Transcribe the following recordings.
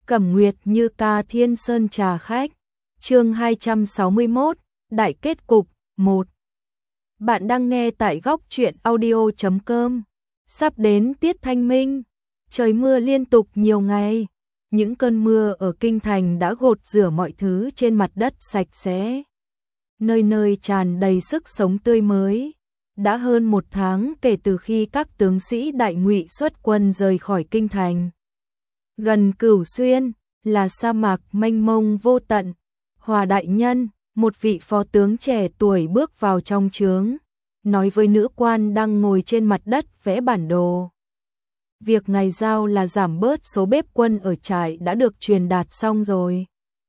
Cẩm Nguyệt Như Ca Thiên Sơn trà khách. Chương 261, Đại kết cục 1. Bạn đang nghe tại góc truyện audio.com. Sắp đến tiết thanh minh, trời mưa liên tục nhiều ngày. Những cơn mưa ở kinh thành đã gột rửa mọi thứ trên mặt đất sạch sẽ. Nơi nơi tràn đầy sức sống tươi mới. Đã hơn 1 tháng kể từ khi các tướng sĩ Đại Ngụy xuất quân rời khỏi kinh thành. Gần Cửu Xuyên là sa mạc mênh mông vô tận. Hòa đại nhân, một vị phó tướng trẻ tuổi bước vào trong trướng, nói với nữ quan đang ngồi trên mặt đất vẽ bản đồ. Việc ngài giao là giảm bớt số bếp quân ở trại đã được truyền đạt xong rồi.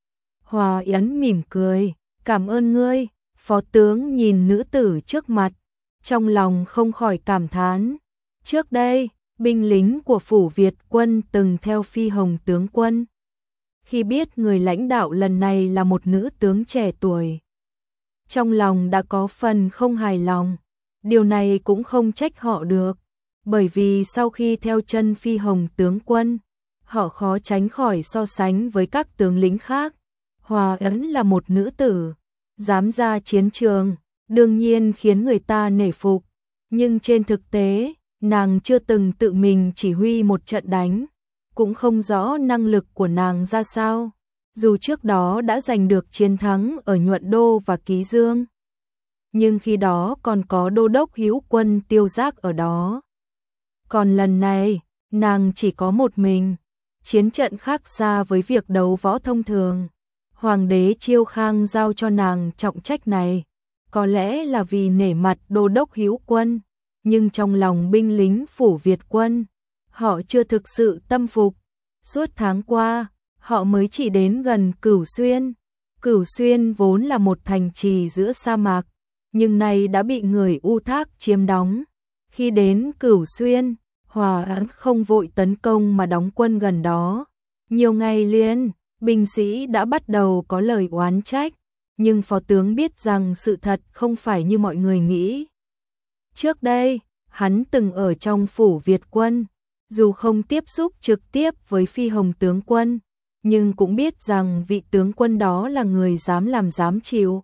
Hòa Yến mỉm cười, cảm ơn ngươi. Phó tướng nhìn nữ tử trước mặt, trong lòng không khỏi cảm thán. Trước đây, binh lính của phủ Việt quân từng theo Phi Hồng tướng quân. Khi biết người lãnh đạo lần này là một nữ tướng trẻ tuổi, trong lòng đã có phần không hài lòng. Điều này cũng không trách họ được, bởi vì sau khi theo chân Phi Hồng tướng quân, họ khó tránh khỏi so sánh với các tướng lĩnh khác. Hòa Ấn là một nữ tử, dám ra chiến trường, đương nhiên khiến người ta nể phục. Nhưng trên thực tế, nàng chưa từng tự mình chỉ huy một trận đánh, cũng không rõ năng lực của nàng ra sao, dù trước đó đã giành được chiến thắng ở Nhuận Đô và Ký Dương. Nhưng khi đó còn có đô đốc Hữu Quân Tiêu Giác ở đó. Còn lần này, nàng chỉ có một mình, chiến trận khác xa với việc đấu võ thông thường. Hoàng đế Chiêu Khang giao cho nàng trọng trách này, có lẽ là vì nể mặt đô đốc Hữu Quân, nhưng trong lòng binh lính phủ Việt quân, họ chưa thực sự tâm phục. Suốt tháng qua, họ mới chỉ đến gần Cửu Xuyên. Cửu Xuyên vốn là một thành trì giữa sa mạc, nhưng nay đã bị người U Thác chiếm đóng. Khi đến Cửu Xuyên, Hòa Ấn không vội tấn công mà đóng quân gần đó. Nhiều ngày liền, binh sĩ đã bắt đầu có lời oán trách, nhưng phó tướng biết rằng sự thật không phải như mọi người nghĩ. Trước đây, hắn từng ở trong phủ Việt quân, dù không tiếp xúc trực tiếp với Phi Hồng tướng quân, nhưng cũng biết rằng vị tướng quân đó là người dám làm dám chịu.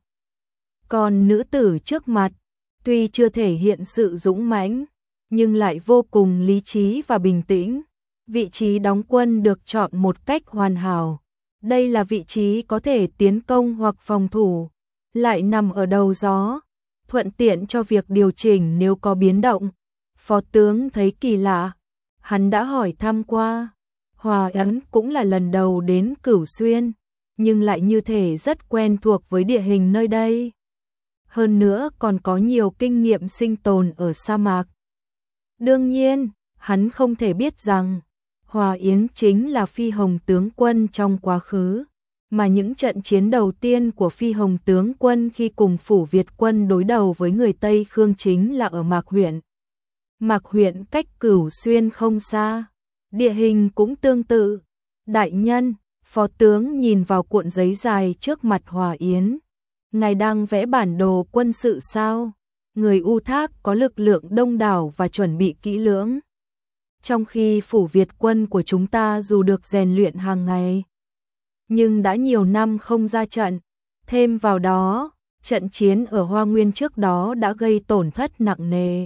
Còn nữ tử trước mặt, tuy chưa thể hiện sự dũng mãnh, nhưng lại vô cùng lý trí và bình tĩnh. Vị trí đóng quân được chọn một cách hoàn hảo. Đây là vị trí có thể tiến công hoặc phòng thủ, lại nằm ở đầu gió, thuận tiện cho việc điều chỉnh nếu có biến động. Phó tướng thấy kỳ lạ, hắn đã hỏi thăm qua. Hòa Ấn cũng là lần đầu đến Cửu Xuyên, nhưng lại như thể rất quen thuộc với địa hình nơi đây. Hơn nữa còn có nhiều kinh nghiệm sinh tồn ở sa mạc. Đương nhiên, hắn không thể biết rằng Hòa Yến chính là Phi Hồng tướng quân trong quá khứ, mà những trận chiến đầu tiên của Phi Hồng tướng quân khi cùng phủ Việt quân đối đầu với người Tây Khương chính là ở Mạc huyện. Mạc huyện cách Cửu Xuyên không xa, địa hình cũng tương tự. Đại nhân, phó tướng nhìn vào cuộn giấy dài trước mặt Hòa Yến. Ngài đang vẽ bản đồ quân sự sao? Người U Thác có lực lượng đông đảo và chuẩn bị kỹ lưỡng, trong khi phủ Việt quân của chúng ta dù được rèn luyện hàng ngày, nhưng đã nhiều năm không ra trận. Thêm vào đó, trận chiến ở Hoa Nguyên trước đó đã gây tổn thất nặng nề.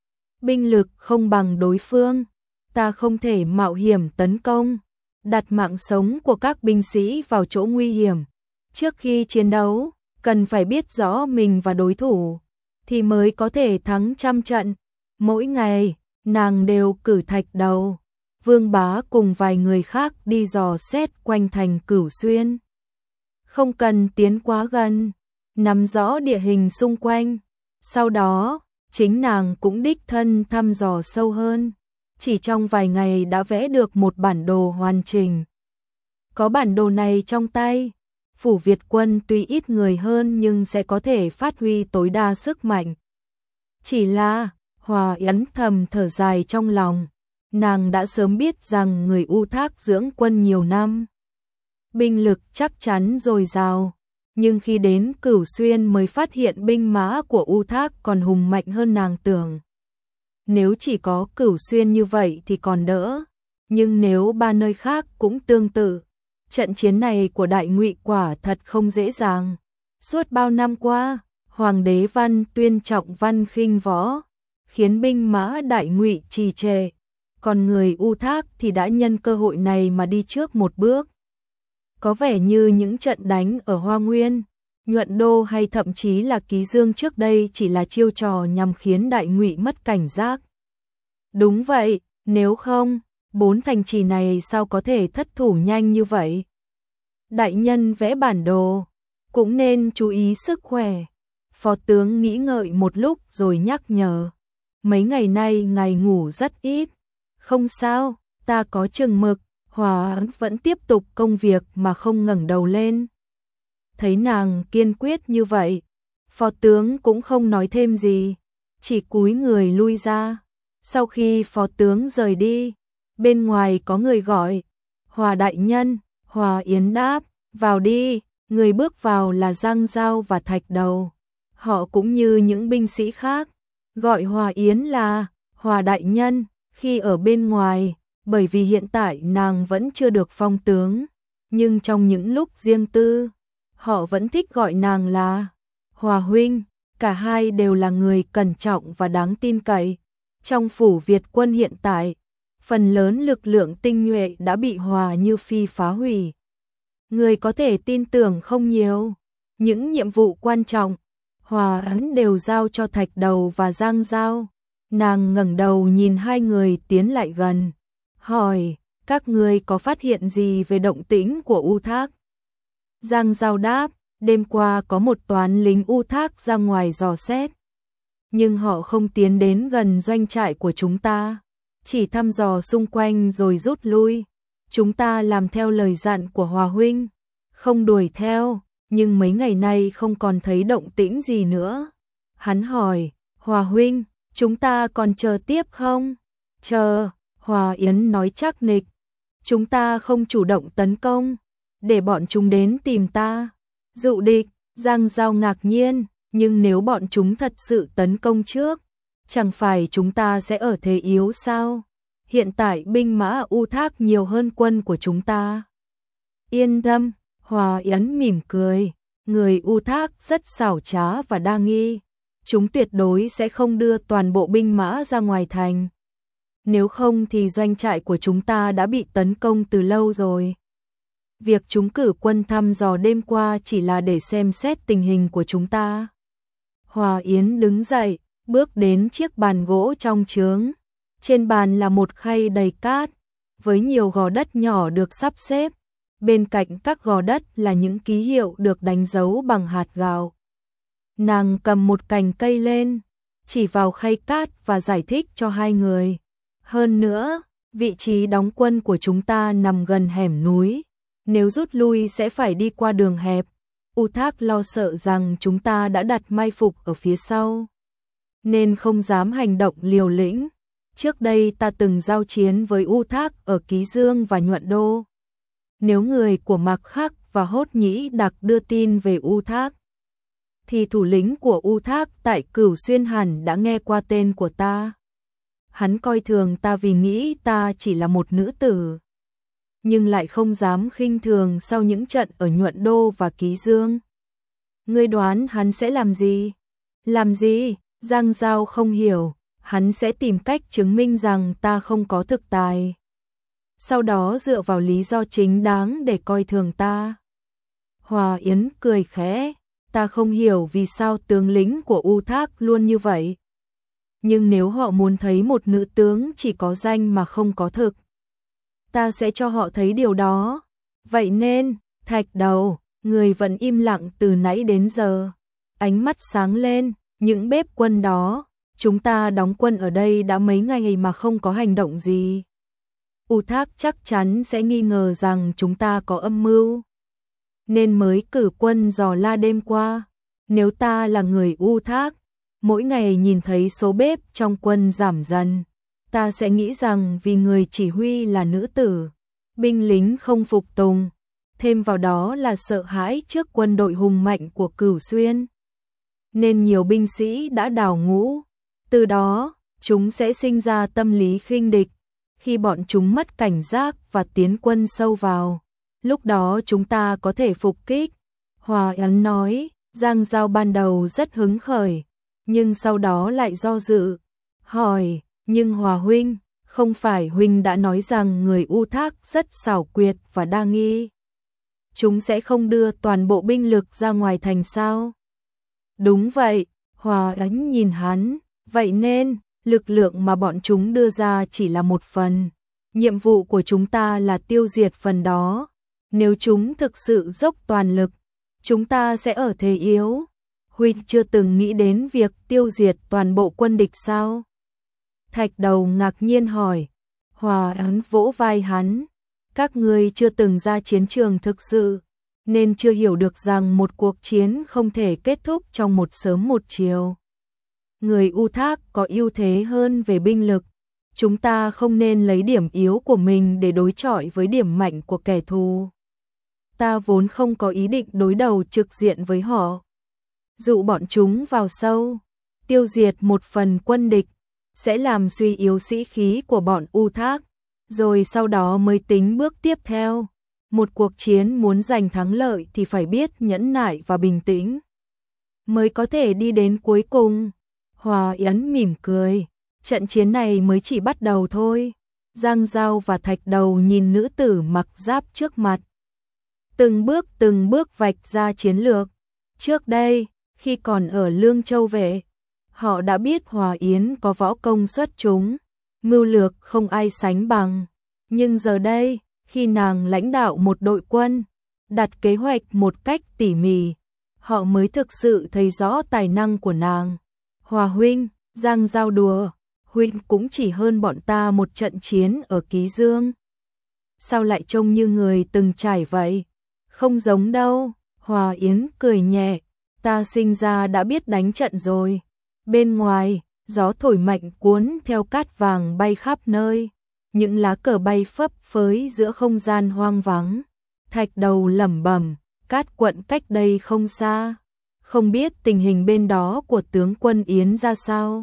Binh lực không bằng đối phương, ta không thể mạo hiểm tấn công, đặt mạng sống của các binh sĩ vào chỗ nguy hiểm. Trước khi chiến đấu, cần phải biết rõ mình và đối thủ, thì mới có thể thắng trăm trận. Mỗi ngày, nàng đều cử Thạch Đầu, Vương Bá cùng vài người khác đi dò xét quanh thành Cửu Xuyên. Không cần tiến quá gần, nắm rõ địa hình xung quanh. Sau đó, chính nàng cũng đích thân thăm dò sâu hơn. Chỉ trong vài ngày đã vẽ được một bản đồ hoàn chỉnh. Có bản đồ này trong tay, phủ Việt quân tuy ít người hơn nhưng sẽ có thể phát huy tối đa sức mạnh. Chỉ là, Hòa Yến thầm thở dài trong lòng, nàng đã sớm biết rằng người U Thác dưỡng quân nhiều năm, binh lực chắc chắn dồi dào, nhưng khi đến Cửu Xuyên mới phát hiện binh mã của U Thác còn hùng mạnh hơn nàng tưởng. Nếu chỉ có Cửu Xuyên như vậy thì còn đỡ, nhưng nếu ba nơi khác cũng tương tự, Trận chiến này của Đại Ngụy quả thật không dễ dàng. Suốt bao năm qua, Hoàng đế Văn Tuyên trọng văn khinh võ, khiến binh mã Đại Ngụy trì trệ, còn người U Thác thì đã nhân cơ hội này mà đi trước một bước. Có vẻ như những trận đánh ở Hoa Nguyên, Nhuận Đô hay thậm chí là Ký Dương trước đây chỉ là chiêu trò nhằm khiến Đại Ngụy mất cảnh giác. Đúng vậy, nếu không, 4 thành trì này sao có thể thất thủ nhanh như vậy? Đại nhân vẽ bản đồ, cũng nên chú ý sức khỏe. Phó tướng nghĩ ngợi một lúc rồi nhắc nhở. Mấy ngày nay ngài ngủ rất ít. Không sao, ta có chừng mực. Hòa vẫn tiếp tục công việc mà không ngẩng đầu lên. Thấy nàng kiên quyết như vậy, phó tướng cũng không nói thêm gì, chỉ cúi người lui ra. Sau khi phó tướng rời đi, bên ngoài có người gọi, Hòa đại nhân. Hòa Yến đáp, vào đi. Người bước vào là Giang Giao và Thạch Đầu. Họ cũng như những binh sĩ khác, gọi Hòa Yến là Hòa đại nhân khi ở bên ngoài, bởi vì hiện tại nàng vẫn chưa được phong tướng, nhưng trong những lúc riêng tư, họ vẫn thích gọi nàng là Hòa huynh. Cả hai đều là người cẩn trọng và đáng tin cậy. Trong phủ Việt quân hiện tại, phần lớn lực lượng tinh nhuệ đã bị Hòa Như Phi phá hủy. Người có thể tin tưởng không nhiều. Những nhiệm vụ quan trọng, Hòa ấn đều giao cho Thạch Đầu và Giang Giao. Nàng ngẩng đầu nhìn hai người tiến lại gần, hỏi, các ngươi có phát hiện gì về động tĩnh của U Thác? Giang Giao đáp, đêm qua có một toán lính U Thác ra ngoài dò xét, nhưng họ không tiến đến gần doanh trại của chúng ta, chỉ thăm dò xung quanh rồi rút lui. Chúng ta làm theo lời dặn của Hòa huynh, không đuổi theo, nhưng mấy ngày nay không còn thấy động tĩnh gì nữa. Hắn hỏi, Hòa huynh, chúng ta còn chờ tiếp không? Chờ, Hòa Yến nói chắc nịch. Chúng ta không chủ động tấn công, để bọn chúng đến tìm ta. Dụ địch, Giang Giao ngạc nhiên, nhưng nếu bọn chúng thật sự tấn công trước, chẳng phải chúng ta sẽ ở thế yếu sao? Hiện tại binh mã U Thác nhiều hơn quân của chúng ta. Yên tâm, Hòa Yến mỉm cười, người U Thác rất xảo trá và đa nghi. Chúng tuyệt đối sẽ không đưa toàn bộ binh mã ra ngoài thành. Nếu không thì doanh trại của chúng ta đã bị tấn công từ lâu rồi. Việc chúng cử quân thăm dò đêm qua chỉ là để xem xét tình hình của chúng ta. Hòa Yến đứng dậy, bước đến chiếc bàn gỗ trong trướng. Trên bàn là một khay đầy cát, với nhiều gò đất nhỏ được sắp xếp. Bên cạnh các gò đất là những ký hiệu được đánh dấu bằng hạt gạo. Nàng cầm một cành cây lên, chỉ vào khay cát và giải thích cho hai người. Hơn nữa, vị trí đóng quân của chúng ta nằm gần hẻm núi. Nếu rút lui sẽ phải đi qua đường hẹp. U Thác lo sợ rằng chúng ta đã đặt mai phục ở phía sau, nên không dám hành động liều lĩnh. Trước đây ta từng giao chiến với U Thác ở Ký Dương và Nhuận Đô. Nếu người của Mạc Khắc và Hốt Nhĩ Đặc đưa tin về U Thác, thì thủ lĩnh của U Thác tại Cửu Xuyên hẳn đã nghe qua tên của ta. Hắn coi thường ta vì nghĩ ta chỉ là một nữ tử, nhưng lại không dám khinh thường sau những trận ở Nhuận Đô và Ký Dương. Ngươi đoán hắn sẽ làm gì? Làm gì? Giang Giao không hiểu. Hắn sẽ tìm cách chứng minh rằng ta không có thực tài, sau đó dựa vào lý do chính đáng để coi thường ta. Hòa Yến cười khẽ, ta không hiểu vì sao tướng lĩnh của U Thác luôn như vậy. Nhưng nếu họ muốn thấy một nữ tướng chỉ có danh mà không có thực, ta sẽ cho họ thấy điều đó. Vậy nên, Thạch Đầu, người vẫn im lặng từ nãy đến giờ. Ánh mắt sáng lên, những bếp quân đó. Chúng ta đóng quân ở đây đã mấy ngày mà không có hành động gì. U Thác chắc chắn sẽ nghi ngờ rằng chúng ta có âm mưu, nên mới cử quân dò la đêm qua. Nếu ta là người U Thác, mỗi ngày nhìn thấy số bếp trong quân giảm dần, ta sẽ nghĩ rằng vì người chỉ huy là nữ tử, binh lính không phục tùng, thêm vào đó là sợ hãi trước quân đội hùng mạnh của Cửu Xuyên, nên nhiều binh sĩ đã đào ngũ. Từ đó, chúng sẽ sinh ra tâm lý khinh địch. Khi bọn chúng mất cảnh giác và tiến quân sâu vào, lúc đó chúng ta có thể phục kích. Hòa Ấn nói, Giang Giao ban đầu rất hứng khởi, nhưng sau đó lại do dự, hỏi, nhưng Hòa huynh, không phải huynh đã nói rằng người U Thác rất xảo quyệt và đa nghi. Chúng sẽ không đưa toàn bộ binh lực ra ngoài thành sao? Đúng vậy, Hòa Ấn nhìn hắn, vậy nên, lực lượng mà bọn chúng đưa ra chỉ là một phần. Nhiệm vụ của chúng ta là tiêu diệt phần đó. Nếu chúng thực sự dốc toàn lực, chúng ta sẽ ở thế yếu. Huynh chưa từng nghĩ đến việc tiêu diệt toàn bộ quân địch sao? Thạch Đầu ngạc nhiên hỏi. Hòa Ấn vỗ vai hắn. Các ngươi chưa từng ra chiến trường thực sự, nên chưa hiểu được rằng một cuộc chiến không thể kết thúc trong một sớm một chiều. Người U Thác có ưu thế hơn về binh lực. Chúng ta không nên lấy điểm yếu của mình để đối chọi với điểm mạnh của kẻ thù. Ta vốn không có ý định đối đầu trực diện với họ. Dụ bọn chúng vào sâu, tiêu diệt một phần quân địch, sẽ làm suy yếu sĩ khí của bọn U Thác, rồi sau đó mới tính bước tiếp theo. Một cuộc chiến muốn giành thắng lợi thì phải biết nhẫn nại và bình tĩnh, mới có thể đi đến cuối cùng. Hòa Yến mỉm cười, trận chiến này mới chỉ bắt đầu thôi. Giang Giao và Thạch Đầu nhìn nữ tử mặc giáp trước mặt, từng bước vạch ra chiến lược. Trước đây, khi còn ở Lương Châu Vệ, họ đã biết Hòa Yến có võ công xuất chúng, mưu lược không ai sánh bằng. Nhưng giờ đây, khi nàng lãnh đạo một đội quân, đặt kế hoạch một cách tỉ mỉ, họ mới thực sự thấy rõ tài năng của nàng. Hòa huynh, Giang Giao đùa, huynh cũng chỉ hơn bọn ta một trận chiến ở Ký Dương. Sao lại trông như người từng trải vậy? Không giống đâu, Hòa Yến cười nhẹ, ta sinh ra đã biết đánh trận rồi. Bên ngoài, gió thổi mạnh cuốn theo cát vàng bay khắp nơi, những lá cờ bay phấp phới giữa không gian hoang vắng. Thạch Đầu lẩm bẩm, Cát Quận cách đây không xa, không biết tình hình bên đó của tướng quân Yến ra sao.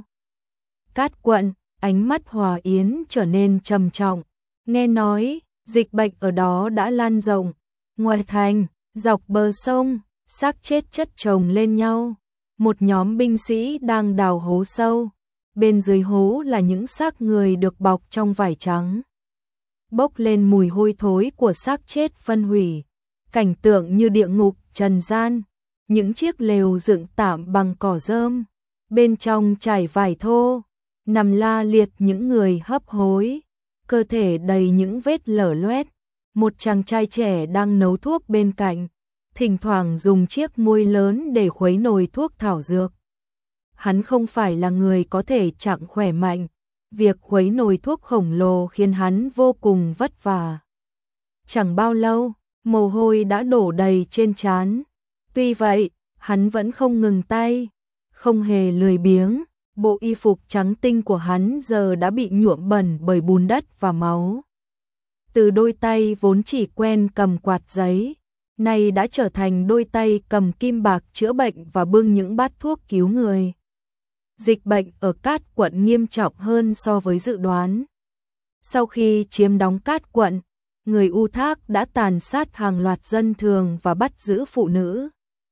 Cát Quận, ánh mắt Hòa Yến trở nên trầm trọng, nghe nói, dịch bệnh ở đó đã lan rộng. Ngoài thành, dọc bờ sông, xác chết chất chồng lên nhau. Một nhóm binh sĩ đang đào hố sâu, bên dưới hố là những xác người được bọc trong vải trắng. Bốc lên mùi hôi thối của xác chết phân hủy, cảnh tượng như địa ngục trần gian. Những chiếc lều dựng tạm bằng cỏ rơm, bên trong trải vải thô, nằm la liệt những người hấp hối, cơ thể đầy những vết lở loét. Một chàng trai trẻ đang nấu thuốc bên cạnh, thỉnh thoảng dùng chiếc muôi lớn để khuấy nồi thuốc thảo dược. Hắn không phải là người có thể trạng khỏe mạnh, việc khuấy nồi thuốc khổng lồ khiến hắn vô cùng vất vả. Chẳng bao lâu, mồ hôi đã đổ đầy trên trán. Tuy vậy, hắn vẫn không ngừng tay, không hề lười biếng. Bộ y phục trắng tinh của hắn giờ đã bị nhuộm bẩn bởi bùn đất và máu. Từ đôi tay vốn chỉ quen cầm quạt giấy, nay đã trở thành đôi tay cầm kim bạc chữa bệnh và bưng những bát thuốc cứu người. Dịch bệnh ở Cát Quận nghiêm trọng hơn so với dự đoán. Sau khi chiếm đóng Cát Quận, người U Thác đã tàn sát hàng loạt dân thường và bắt giữ phụ nữ.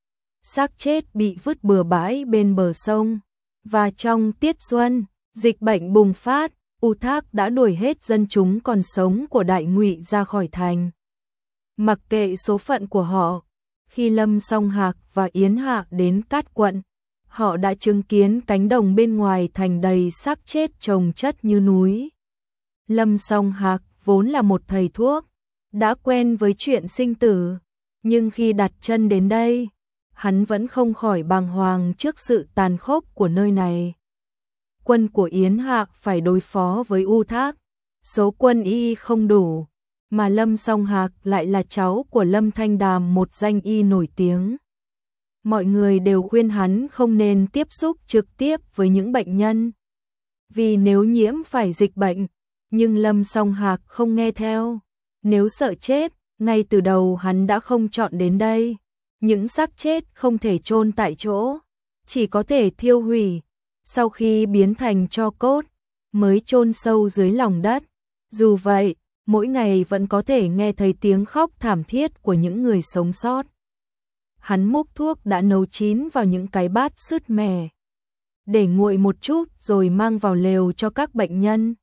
Xác chết bị vứt bừa bãi bên bờ sông. Và trong tiết xuân, dịch bệnh bùng phát, U Thác đã đuổi hết dân chúng còn sống của Đại Ngụy ra khỏi thành. Mặc kệ số phận của họ, khi Lâm Song Hạc và Yến Hạ đến Cát Quận, họ đã chứng kiến cánh đồng bên ngoài thành đầy xác chết chồng chất như núi. Lâm Song Hạc vốn là một thầy thuốc, đã quen với chuyện sinh tử, nhưng khi đặt chân đến đây, hắn vẫn không khỏi bàng hoàng trước sự tàn khốc của nơi này. Quân của Yến Hạ phải đối phó với U Thác, số quân y không đủ, mà Lâm Song Hạc lại là cháu của Lâm Thanh Đàm, một danh y nổi tiếng. Mọi người đều khuyên hắn không nên tiếp xúc trực tiếp với những bệnh nhân, vì nếu nhiễm phải dịch bệnh, nhưng Lâm Song Hạc không nghe theo. Nếu sợ chết, ngay từ đầu hắn đã không chọn đến đây. Những xác chết không thể chôn tại chỗ, chỉ có thể thiêu hủy, sau khi biến thành tro cốt, mới chôn sâu dưới lòng đất. Dù vậy, mỗi ngày vẫn có thể nghe thấy tiếng khóc thảm thiết của những người sống sót. Hắn múc thuốc đã nấu chín vào những cái bát sứt mẻ, để nguội một chút rồi mang vào lều cho các bệnh nhân.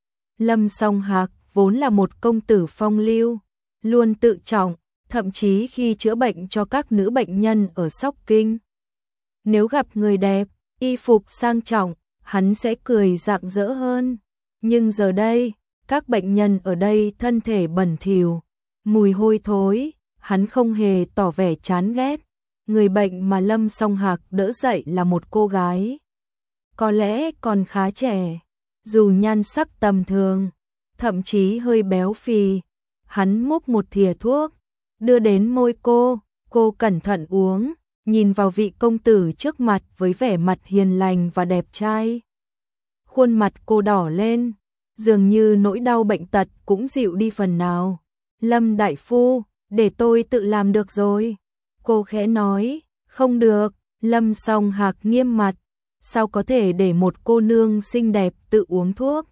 Lâm Song Hạc vốn là một công tử phong lưu, luôn tự trọng, thậm chí khi chữa bệnh cho các nữ bệnh nhân ở Sóc Kinh. Nếu gặp người đẹp, y phục sang trọng, hắn sẽ cười rạng rỡ hơn. Nhưng giờ đây, các bệnh nhân ở đây thân thể bẩn thỉu, mùi hôi thối, hắn không hề tỏ vẻ chán ghét. Người bệnh mà Lâm Song Hạc đỡ dậy là một cô gái, có lẽ còn khá trẻ, dù nhan sắc tầm thường, thậm chí hơi béo phì. Hắn múc một thìa thuốc, đưa đến môi cô cẩn thận uống, nhìn vào vị công tử trước mặt với vẻ mặt hiền lành và đẹp trai. Khuôn mặt cô đỏ lên, dường như nỗi đau bệnh tật cũng dịu đi phần nào. Lâm đại phu, để tôi tự làm được rồi. Cô khẽ nói. Không được. Lâm Song Hạc nghiêm mặt. Sao có thể để một cô nương xinh đẹp tự uống thuốc?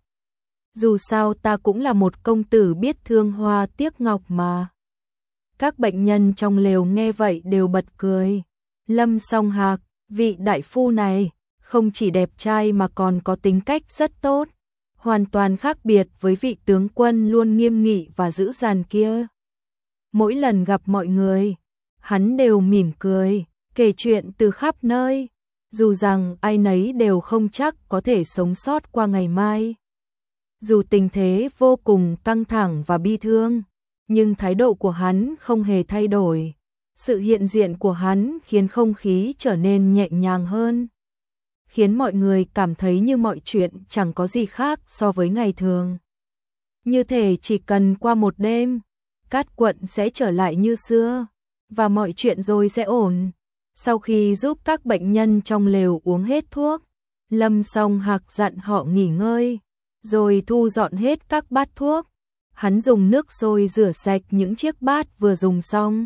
Dù sao ta cũng là một công tử biết thương hoa tiếc ngọc mà. Các bệnh nhân trong lều nghe vậy đều bật cười. Lâm Song Hạc, vị đại phu này, không chỉ đẹp trai mà còn có tính cách rất tốt, hoàn toàn khác biệt với vị tướng quân luôn nghiêm nghị và dữ dằn kia. Mỗi lần gặp mọi người, hắn đều mỉm cười, kể chuyện từ khắp nơi, dù rằng ai nấy đều không chắc có thể sống sót qua ngày mai. Dù tình thế vô cùng căng thẳng và bi thương, nhưng thái độ của hắn không hề thay đổi. Sự hiện diện của hắn khiến không khí trở nên nhẹ nhàng hơn, khiến mọi người cảm thấy như mọi chuyện chẳng có gì khác so với ngày thường. Như thể chỉ cần qua một đêm, Cát Quận sẽ trở lại như xưa, và mọi chuyện rồi sẽ ổn. Sau khi giúp các bệnh nhân trong lều uống hết thuốc, Lâm Song Hạc dặn họ nghỉ ngơi, rồi thu dọn hết các bát thuốc. Hắn dùng nước sôi rửa sạch những chiếc bát vừa dùng xong,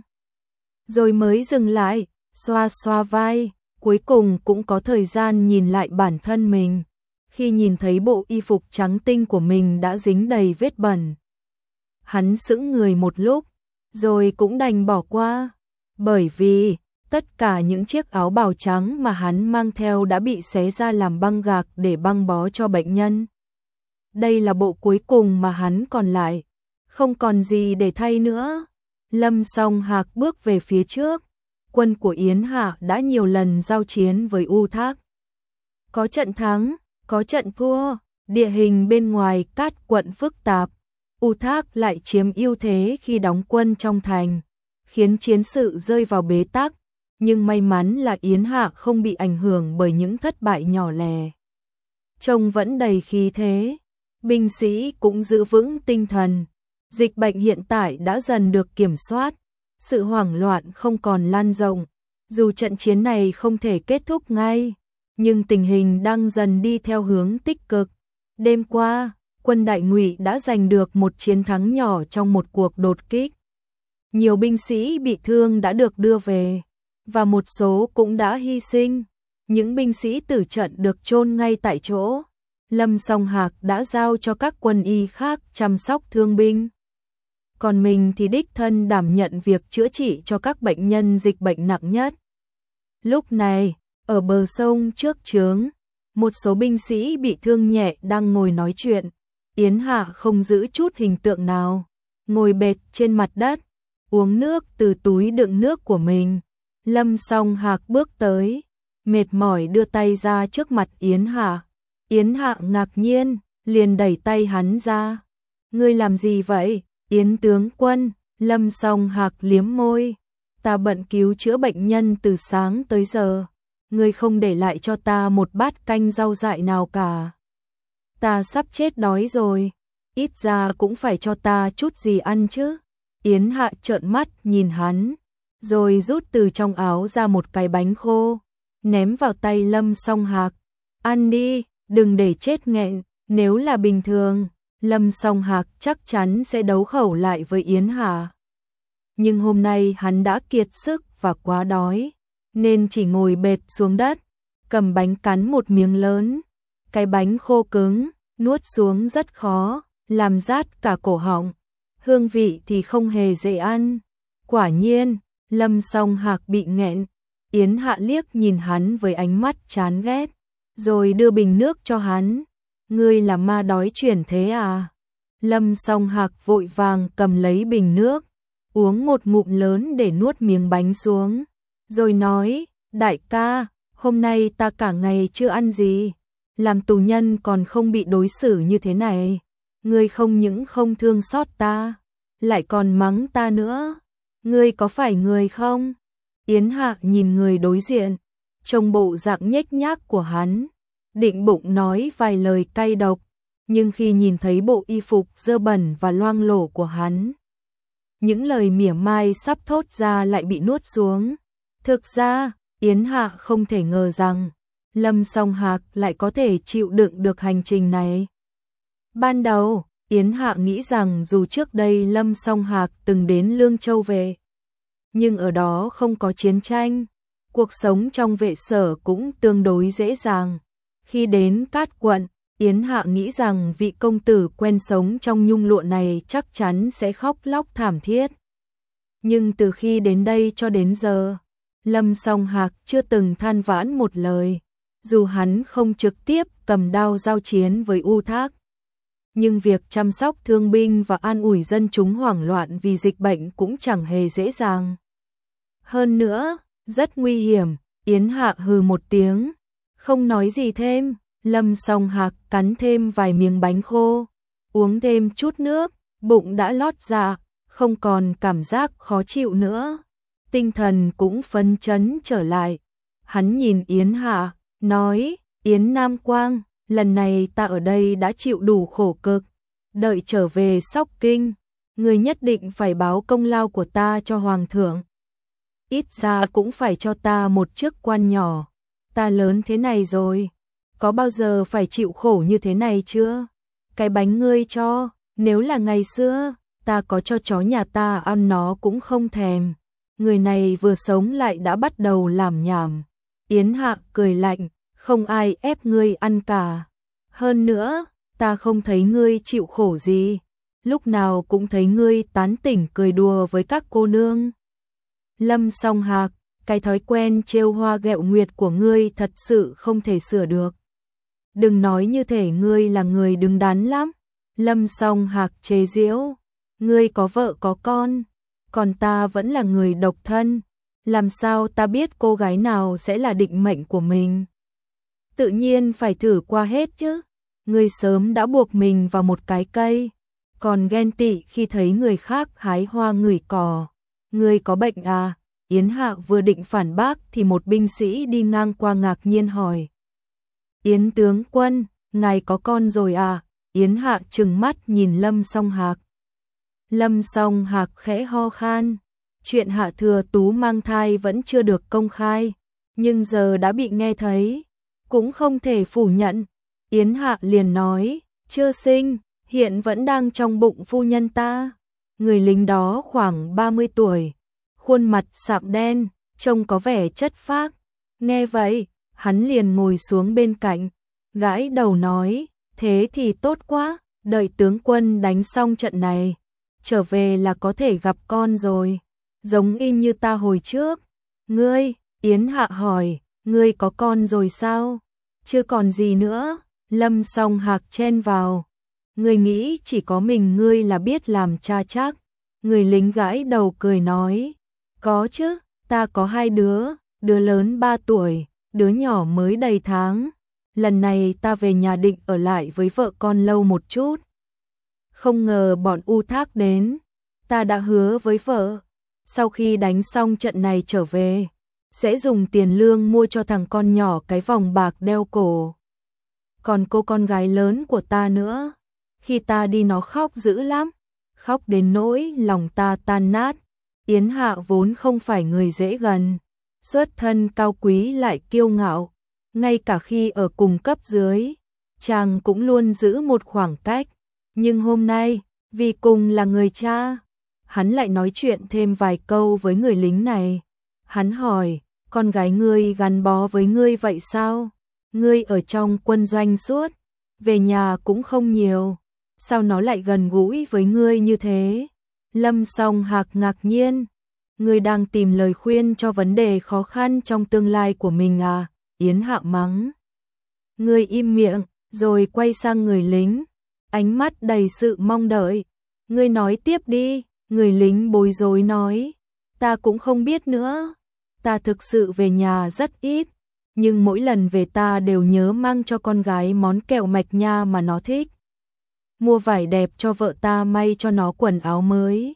rồi mới dừng lại, xoa xoa vai, cuối cùng cũng có thời gian nhìn lại bản thân mình. Khi nhìn thấy bộ y phục trắng tinh của mình đã dính đầy vết bẩn, hắn sững người một lúc, rồi cũng đành bỏ qua, bởi vì tất cả những chiếc áo bào trắng mà hắn mang theo đã bị xé ra làm băng gạc để băng bó cho bệnh nhân. Đây là bộ cuối cùng mà hắn còn lại, không còn gì để thay nữa. Lâm Song Hạc bước về phía trước. Quân của Yến Hạ đã nhiều lần giao chiến với U Thác. Có trận thắng, có trận thua, địa hình bên ngoài Cát Quận phức tạp. U Thác lại chiếm ưu thế khi đóng quân trong thành, khiến chiến sự rơi vào bế tắc. Nhưng may mắn là Yến Hạ không bị ảnh hưởng bởi những thất bại nhỏ lẻ. Trông vẫn đầy khí thế, binh sĩ cũng giữ vững tinh thần. Dịch bệnh hiện tại đã dần được kiểm soát, sự hoảng loạn không còn lan rộng. Dù trận chiến này không thể kết thúc ngay, nhưng tình hình đang dần đi theo hướng tích cực. Đêm qua, quân Đại Ngụy đã giành được một chiến thắng nhỏ trong một cuộc đột kích. Nhiều binh sĩ bị thương đã được đưa về, và một số cũng đã hy sinh. Những binh sĩ tử trận được chôn ngay tại chỗ. Lâm Song Hạc đã giao cho các quân y khác chăm sóc thương binh, còn mình thì đích thân đảm nhận việc chữa trị cho các bệnh nhân dịch bệnh nặng nhất. Lúc này, ở bờ sông trước trướng, một số binh sĩ bị thương nhẹ đang ngồi nói chuyện. Yến Hạ không giữ chút hình tượng nào, ngồi bệt trên mặt đất, uống nước từ túi đựng nước của mình. Lâm Song Hạc bước tới, mệt mỏi đưa tay ra trước mặt Yến Hạ. Yến Hạ ngạc nhiên, liền đẩy tay hắn ra. Ngươi làm gì vậy, Yến tướng quân? Lâm Song Hạc liếm môi. Ta bận cứu chữa bệnh nhân từ sáng tới giờ. Ngươi không để lại cho ta một bát canh rau dại nào cả. Ta sắp chết đói rồi, ít ra cũng phải cho ta chút gì ăn chứ. Yến Hạ trợn mắt nhìn hắn, rồi rút từ trong áo ra một cái bánh khô, ném vào tay Lâm Song Hạc. Ăn đi, đừng để chết nghẹn. Nếu là bình thường, Lâm Song Hạc chắc chắn sẽ đấu khẩu lại với Yến Hạ. Nhưng hôm nay hắn đã kiệt sức và quá đói, nên chỉ ngồi bệt xuống đất, cầm bánh cắn một miếng lớn. Cái bánh khô cứng, nuốt xuống rất khó, làm rát cả cổ họng. hương vị thì không hề dễ ăn. Quả nhiên, Lâm Song Hạc bị nghẹn. Yến Hạ liếc nhìn hắn với ánh mắt chán ghét, rồi đưa bình nước cho hắn. Ngươi là ma đói chuyển thế à? Lâm Song Hạc vội vàng cầm lấy bình nước, uống một ngụm lớn để nuốt miếng bánh xuống, rồi nói, đại ca, hôm nay ta cả ngày chưa ăn gì, làm tù nhân còn không bị đối xử như thế này. Ngươi không những không thương xót ta, lại còn mắng ta nữa. Ngươi có phải người không? Yến Hạ nhìn người đối diện, trông bộ dạng nhếch nhác của hắn, định bụng nói vài lời cay độc, nhưng khi nhìn thấy bộ y phục dơ bẩn và loang lổ của hắn, những lời mỉa mai sắp thốt ra lại bị nuốt xuống. Thực ra, Yến Hạ không thể ngờ rằng Lâm Song Hạc lại có thể chịu đựng được hành trình này. Ban đầu, Yến Hạ nghĩ rằng dù trước đây Lâm Song Hạc từng đến Lương Châu về, nhưng ở đó không có chiến tranh, cuộc sống trong vệ sở cũng tương đối dễ dàng. Khi đến Cát Quận, Yến Hạ nghĩ rằng vị công tử quen sống trong nhung lụa này chắc chắn sẽ khóc lóc thảm thiết. Nhưng từ khi đến đây cho đến giờ, Lâm Song Hạc chưa từng than vãn một lời, dù hắn không trực tiếp cầm đao giao chiến với U Thác. Nhưng việc chăm sóc thương binh và an ủi dân chúng hoảng loạn vì dịch bệnh cũng chẳng hề dễ dàng. Hơn nữa, rất nguy hiểm. Yến Hạ hừ một tiếng, không nói gì thêm. Lâm Song Hạc cắn thêm vài miếng bánh khô, uống thêm chút nước, bụng đã lót dạ, không còn cảm giác khó chịu nữa. Tinh thần cũng phấn chấn trở lại. Hắn nhìn Yến Hạ, nói, Yến Nam Quang, lần này ta ở đây đã chịu đủ khổ cực, đợi trở về Sóc Kinh, người nhất định phải báo công lao của ta cho Hoàng thượng. Ít ra cũng phải cho ta một chức quan nhỏ, ta lớn thế này rồi, có bao giờ phải chịu khổ như thế này chưa? Cái bánh ngươi cho, nếu là ngày xưa, ta có cho chó nhà ta ăn nó cũng không thèm. Người này vừa sống lại đã bắt đầu làm nhảm. Yến Hạ cười lạnh, không ai ép ngươi ăn cả. Hơn nữa, ta không thấy ngươi chịu khổ gì, lúc nào cũng thấy ngươi tán tỉnh cười đùa với các cô nương. Lâm Song Hạc, cái thói quen trêu hoa ghẹo nguyệt của ngươi thật sự không thể sửa được. Đừng nói như thể ngươi là người đứng đắn lắm. Lâm Song Hạc chế giễu, ngươi có vợ có con, còn ta vẫn là người độc thân, làm sao ta biết cô gái nào sẽ là định mệnh của mình? Tự nhiên phải thử qua hết chứ. Ngươi sớm đã buộc mình vào một cái cây, còn ghen tị khi thấy người khác hái hoa ngửi cỏ. Ngươi có bệnh à? Yến Hạ vừa định phản bác thì một binh sĩ đi ngang qua ngạc nhiên hỏi. Yến tướng quân, ngài có con rồi à? Yến Hạ trừng mắt nhìn Lâm Song Hạc. Lâm Song Hạc khẽ ho khan. Chuyện Hạ Thừa Tú mang thai vẫn chưa được công khai, nhưng giờ đã bị nghe thấy, cũng không thể phủ nhận. Yến Hạ liền nói, chưa sinh, hiện vẫn đang trong bụng phu nhân ta. Người lính đó khoảng 30 tuổi, khuôn mặt sạm đen, trông có vẻ chất phác. Nghe vậy, hắn liền ngồi xuống bên cạnh, gãi đầu nói, thế thì tốt quá, đợi tướng quân đánh xong trận này, trở về là có thể gặp con rồi, giống y như ta hồi trước. Ngươi, Yến Hạ hỏi, ngươi có con rồi sao? Chưa còn gì nữa. Lâm Song Hạc chen vào, ngươi nghĩ chỉ có mình ngươi là biết làm cha chắc? Người lính gãi đầu cười nói, có chứ, ta có 2 đứa, đứa lớn 3 tuổi, đứa nhỏ mới đầy tháng. Lần này ta về nhà định ở lại với vợ con lâu một chút. Không ngờ bọn U Thác đến, ta đã hứa với vợ, sau khi đánh xong trận này trở về, sẽ dùng tiền lương mua cho thằng con nhỏ cái vòng bạc đeo cổ. Còn cô con gái lớn của ta nữa, khi ta đi nó khóc dữ lắm, khóc đến nỗi lòng ta tan nát. Yến Hạ vốn không phải người dễ gần, xuất thân cao quý lại kiêu ngạo, ngay cả khi ở cùng cấp dưới, chàng cũng luôn giữ một khoảng cách. Nhưng hôm nay, vì cùng là người cha, hắn lại nói chuyện thêm vài câu với người lính này. Hắn hỏi, con gái ngươi gắn bó với ngươi vậy sao? Ngươi ở trong quân doanh suốt, về nhà cũng không nhiều, sao nó lại gần gũi với ngươi như thế? Lâm Song Hạc ngạc nhiên. Ngươi đang tìm lời khuyên cho vấn đề khó khăn trong tương lai của mình à? Yến Hạ mắng. Ngươi im miệng, rồi quay sang người lính, ánh mắt đầy sự mong đợi. Ngươi nói tiếp đi, người lính bối rối nói. Ta cũng không biết nữa, ta thực sự về nhà rất ít, nhưng mỗi lần về ta đều nhớ mang cho con gái món kẹo mạch nha mà nó thích. Mua vải đẹp cho vợ ta may cho nó quần áo mới.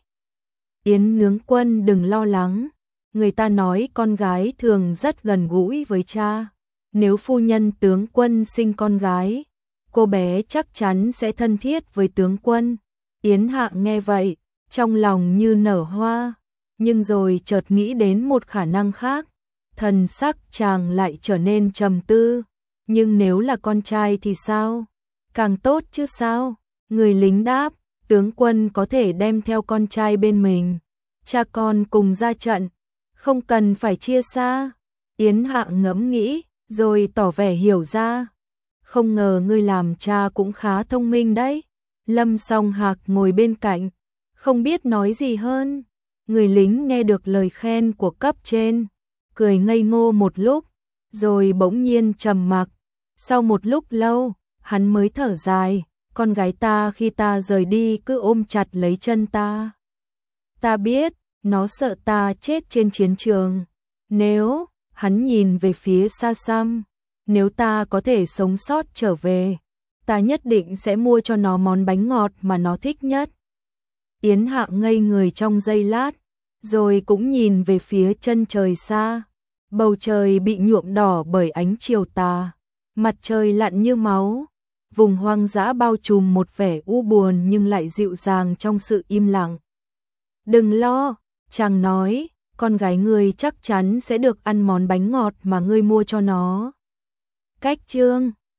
Yến Nướng Quân đừng lo lắng, người ta nói con gái thường rất gần gũi với cha. Nếu phu nhân tướng quân sinh con gái, cô bé chắc chắn sẽ thân thiết với tướng quân. Yến Hạ nghe vậy, trong lòng như nở hoa, nhưng rồi chợt nghĩ đến một khả năng khác, thần sắc chàng lại trở nên trầm tư. Nhưng nếu là con trai thì sao? Càng tốt chứ sao? Người lính đáp, tướng quân có thể đem theo con trai bên mình, cha con cùng ra trận, không cần phải chia xa. Yến Hạ ngẫm nghĩ, rồi tỏ vẻ hiểu ra. Không ngờ ngươi làm cha cũng khá thông minh đấy. Lâm Song Hạc ngồi bên cạnh, không biết nói gì hơn. Người lính nghe được lời khen của cấp trên, cười ngây ngô một lúc, rồi bỗng nhiên trầm mặc. Sau một lúc lâu, hắn mới thở dài, con gái ta khi ta rời đi cứ ôm chặt lấy chân ta. Ta biết, nó sợ ta chết trên chiến trường. Nếu, hắn nhìn về phía xa xăm, nếu ta có thể sống sót trở về, ta nhất định sẽ mua cho nó món bánh ngọt mà nó thích nhất. Yến Hạ ngây người trong giây lát, rồi cũng nhìn về phía chân trời xa. Bầu trời bị nhuộm đỏ bởi ánh chiều tà, mặt trời lặn như máu. Vùng hoang dã bao trùm một vẻ u buồn nhưng lại dịu dàng trong sự im lặng. Đừng lo, chàng nói, con gái ngươi chắc chắn sẽ được ăn món bánh ngọt mà ngươi mua cho nó. Cách chương